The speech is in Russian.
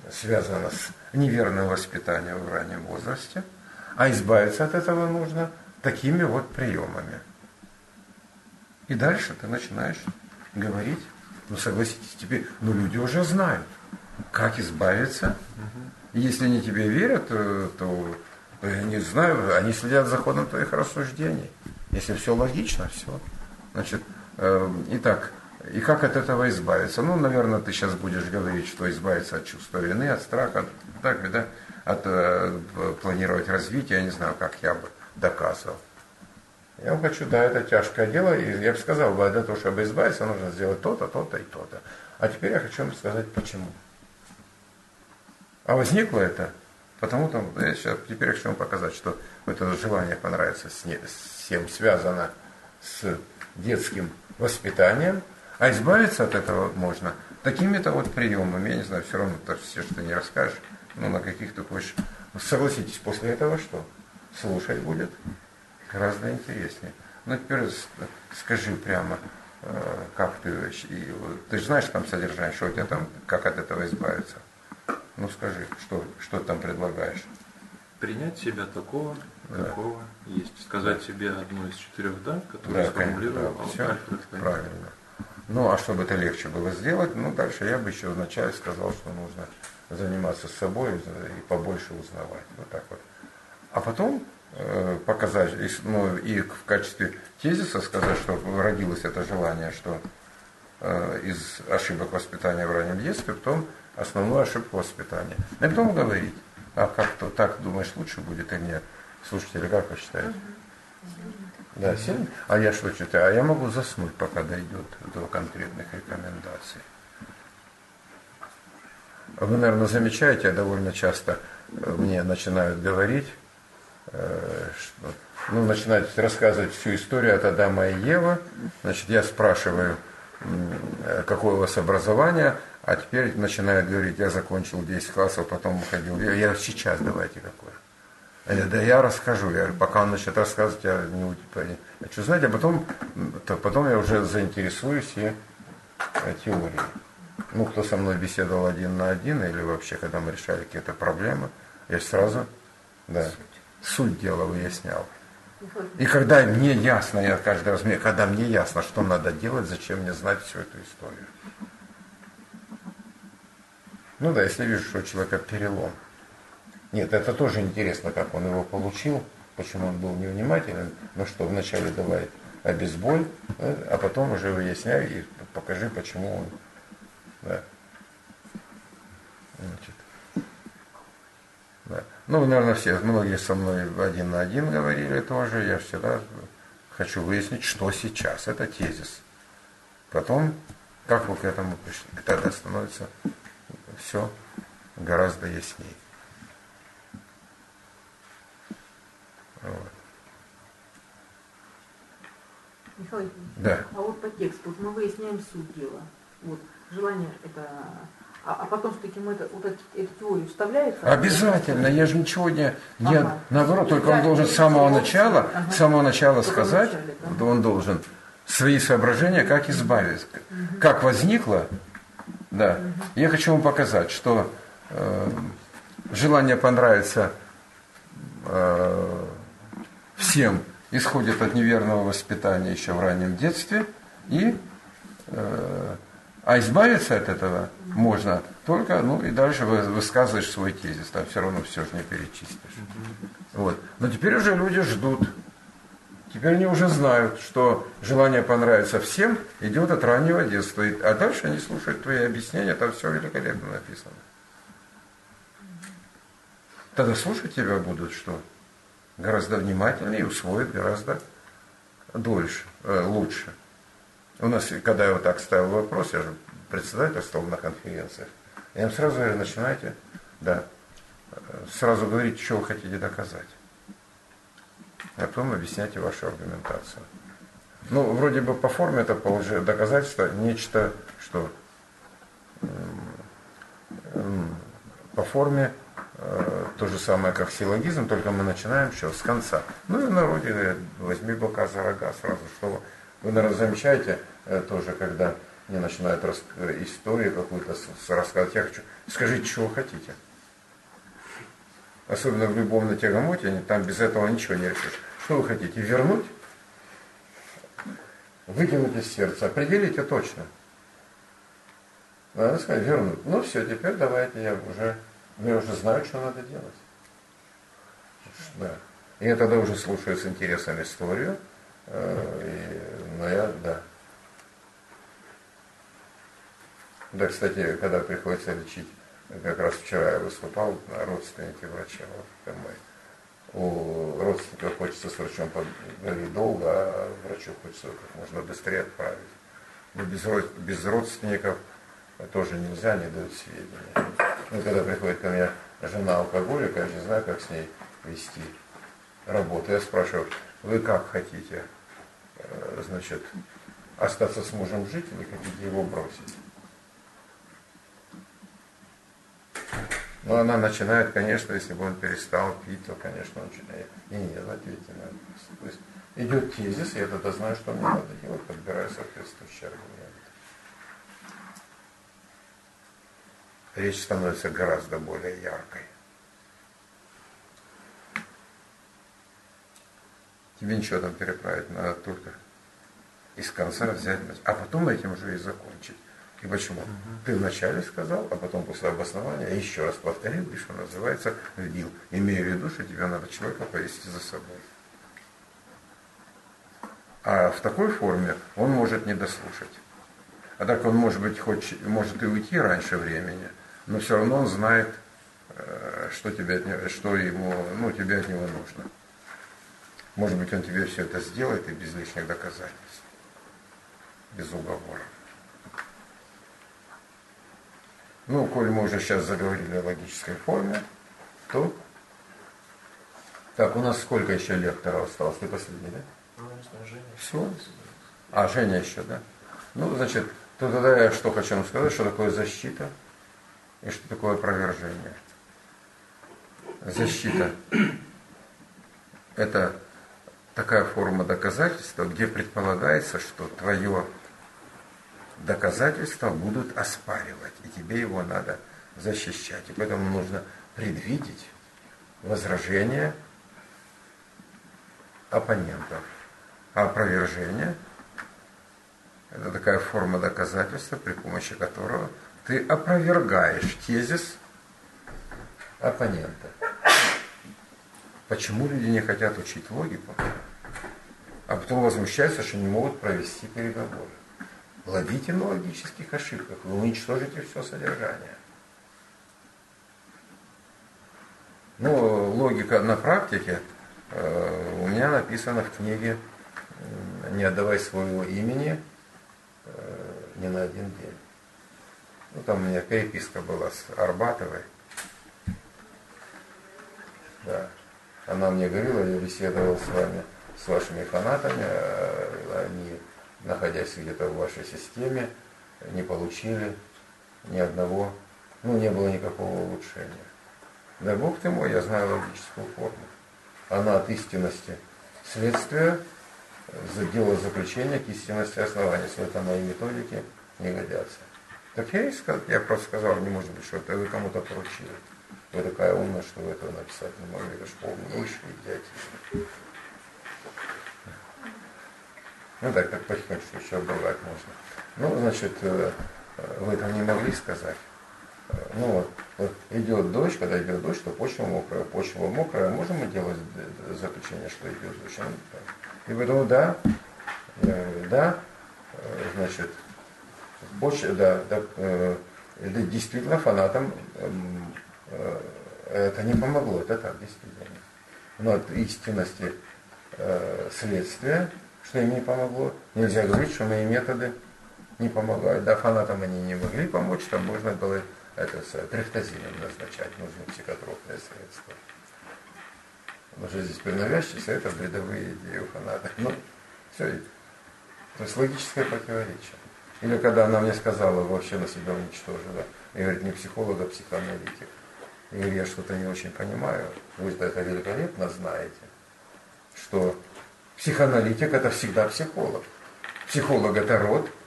связано с неверным воспитанием в раннем возрасте, а избавиться от этого нужно такими вот приемами. И дальше ты начинаешь говорить, ну согласитесь, теперь, ну люди уже знают, как избавиться. И если они тебе верят, то я не знаю, они следят за ходом твоих рассуждений. Если все логично, все. Значит, итак, и как от этого избавиться? Ну, наверное, ты сейчас будешь говорить, что избавиться от чувства вины, от страха, от планировать развитие, я не знаю, как я бы доказывал. Я вам хочу, да, это тяжкое дело, и я бы сказал, для того, чтобы избавиться, нужно сделать то-то, то-то и то-то. А теперь я хочу вам сказать, почему. А возникло это, потому-то, я сейчас теперь хочу вам показать, что это желание понравиться всем связано с детским воспитанием, а избавиться от этого можно такими-то вот приемами. Я не знаю, все равно все, что не расскажешь, но на каких ты хочешь. Согласитесь, после этого что? Слушать будет гораздо интереснее. Ну, теперь скажи прямо, как ты же знаешь там содержание, что у тебя там, как от этого избавиться? Ну, скажи, что ты там предлагаешь? Принять себя такого, какого есть. Сказать себе одну из 4 «да», которые сформулировал Альфред. Правильно. Ну, а чтобы это легче было сделать, ну, дальше я бы еще вначале сказал, что нужно заниматься собой и побольше узнавать. Вот так вот. А потом показать, ну, и в качестве тезиса сказать, что родилось это желание, что из ошибок воспитания в раннем детстве, потом основную ошибку воспитания. И потом говорить, а как-то так думаешь, лучше будет или нет? Слушайте, как вы считаете? Да, сильно? А я что читаю? А я могу заснуть, пока дойдет до конкретных рекомендаций. Вы, наверное, замечаете, я довольно часто мне начинают говорить, что, начинают рассказывать всю историю от Адама и Евы. Значит, я спрашиваю, какое у вас образование, а теперь начинают говорить, я закончил 10 классов, потом уходил. Я сейчас давайте какое. Да я расскажу. Пока он начнет рассказывать, я не хочу знать, а потом я уже заинтересуюсь и теорией. Ну, кто со мной беседовал 1 на 1, или вообще, когда мы решали какие-то проблемы, я сразу суть дела выяснял. И когда мне ясно, я каждый раз, когда мне ясно, что надо делать, зачем мне знать всю эту историю. Ну да, если вижу, что у человека перелом. Нет, это тоже интересно, как он его получил, почему он был невнимателен. Ну что, вначале давай обезболь, а потом уже выясняй и покажи, почему он. Да. Значит. Да. Ну, наверное, многие со мной 1 на 1 говорили тоже. Я всегда хочу выяснить, что сейчас. Это тезис. Потом, как вы к этому пришли. Тогда становится все гораздо яснее. Вот. Михаил, да. А вот по тексту мы выясняем суть дела. Вот. Желание это... А потом все-таки мы эту теорию вставляется? Обязательно, я же ничего не наоборот, только он должен с самого начала сказать, он должен свои соображения, как избавиться, как возникло, да. Я хочу вам показать, что желание понравиться всем исходит от неверного воспитания еще в раннем детстве, а избавиться от этого можно только, и дальше высказываешь свой тезис, там все равно все же не перечислишь. Вот. Но теперь уже люди ждут. Теперь они уже знают, что желание понравиться всем идет от раннего детства. А дальше они слушают твои объяснения, там все великолепно написано. Тогда слушать тебя будут что? Гораздо внимательнее и усвоят гораздо лучше. У нас, когда я вот так ставил вопрос, я же председательствовал на конференциях, я им сразу говорю, начинайте, сразу говорите, что вы хотите доказать. А потом объясняйте вашу аргументацию. Вроде бы по форме это доказательство, нечто, что по форме то же самое, как силлогизм, только мы начинаем еще с конца. И в народе говорят, возьми быка за рога сразу, что вы, наверное, замечаете тоже, когда мне начинают историю какую-то рассказывать. Я хочу, скажите, что вы хотите. Особенно в любовной тягомоте, там без этого ничего не решишь. Что вы хотите, вернуть? Выкинуть из сердца, определите точно. Надо сказать, вернуть. Ну все, теперь давайте я уже знаю, что надо делать. Да. И я тогда уже слушаю с интересом историю. Да, кстати, когда приходится лечить, как раз вчера я выступал на родственнике врача. Вот, у родственника хочется с врачом поговорить долго, а врачу хочется как можно быстрее отправить. Но без родственников тоже нельзя, не дают сведения. Ну, когда приходит ко мне жена алкоголика, я не знаю, как с ней вести работу. Я спрашиваю, вы как хотите, значит, остаться с мужем жить или хотите его бросить? Ну, она начинает, конечно, если бы он перестал пить, то, конечно, он начинает. И нет, ответьте на вопрос. То есть идет тезис, и я тогда знаю, что мне надо делать, подбираю соответствующие аргументы. Речь становится гораздо более яркой. Тебе ничего там переправить, надо только из конца взять, а потом этим же и закончить. И почему? Ты вначале сказал, а потом после обоснования еще раз повторил, и что называется, вбил. Имея в виду, что тебе надо человека повести за собой. А в такой форме он может не дослушать. А так он может и уйти раньше времени, но все равно он знает, что тебе от него нужно. Может быть, он тебе все это сделает и без лишних доказательств, без уговора. Ну, коль мы уже сейчас заговорили о логической форме, то... Так, у нас сколько еще лекторов осталось? Ты последний, да? Ну, не знаю, Женя. Все? А, Женя еще, да? Ну, значит, то тогда я что хочу вам сказать, что такое защита и что такое опровержение. Защита – это такая форма доказательства, где предполагается, что твое доказательства будут оспаривать, и тебе его надо защищать. И поэтому нужно предвидеть возражения оппонентов. А опровержение – это такая форма доказательства, при помощи которого ты опровергаешь тезис оппонента. Почему люди не хотят учить логику, а потом возмущаются, что не могут провести переговоры? Ловите на логических ошибках, вы уничтожите все содержание. Ну, логика на практике у меня написана в книге «Не отдавай своего имени ни на один день». Ну, там у меня переписка была с Арбатовой. Да. Она мне говорила, я беседовал с вами, с вашими фанатами, они, находясь где-то в вашей системе, не получили ни одного, не было никакого улучшения. Да Бог ты мой, я знаю логическую форму. Она от истинности следствия, дело заключения к истинности основания. Если это мои методики не годятся. Так я просто сказал, не может быть, что это вы кому-то поручили. Вы такая умная, что вы этого написать не могли. Это ж полнейший идиотизм. Ну так потихонечку еще обрывать можно. Ну, значит, вы этого не могли сказать. Ну вот идет дождь, когда идет дождь, то почва мокрая, можем мы делать заключение, что идет дождь? И поэтому да, значит, почва, это действительно фанатам это не помогло, это так, действительно. Но от истинности следствия, что им не помогло, нельзя говорить, что мои методы не помогают. Да, фанатам они не могли помочь, там можно было трихтазином назначать, нужны психотропные средства. Потому что здесь принавязчивость, это бредовые идеи у фанатов. Ну, все, то есть логическое противоречие. Или когда она мне сказала, вообще на себя уничтожила, и говорит, не психолог, а психоаналитик. И говорит, я что-то не очень понимаю, вы это великолепно знаете, что психоаналитик это всегда психолог. Психолог это род,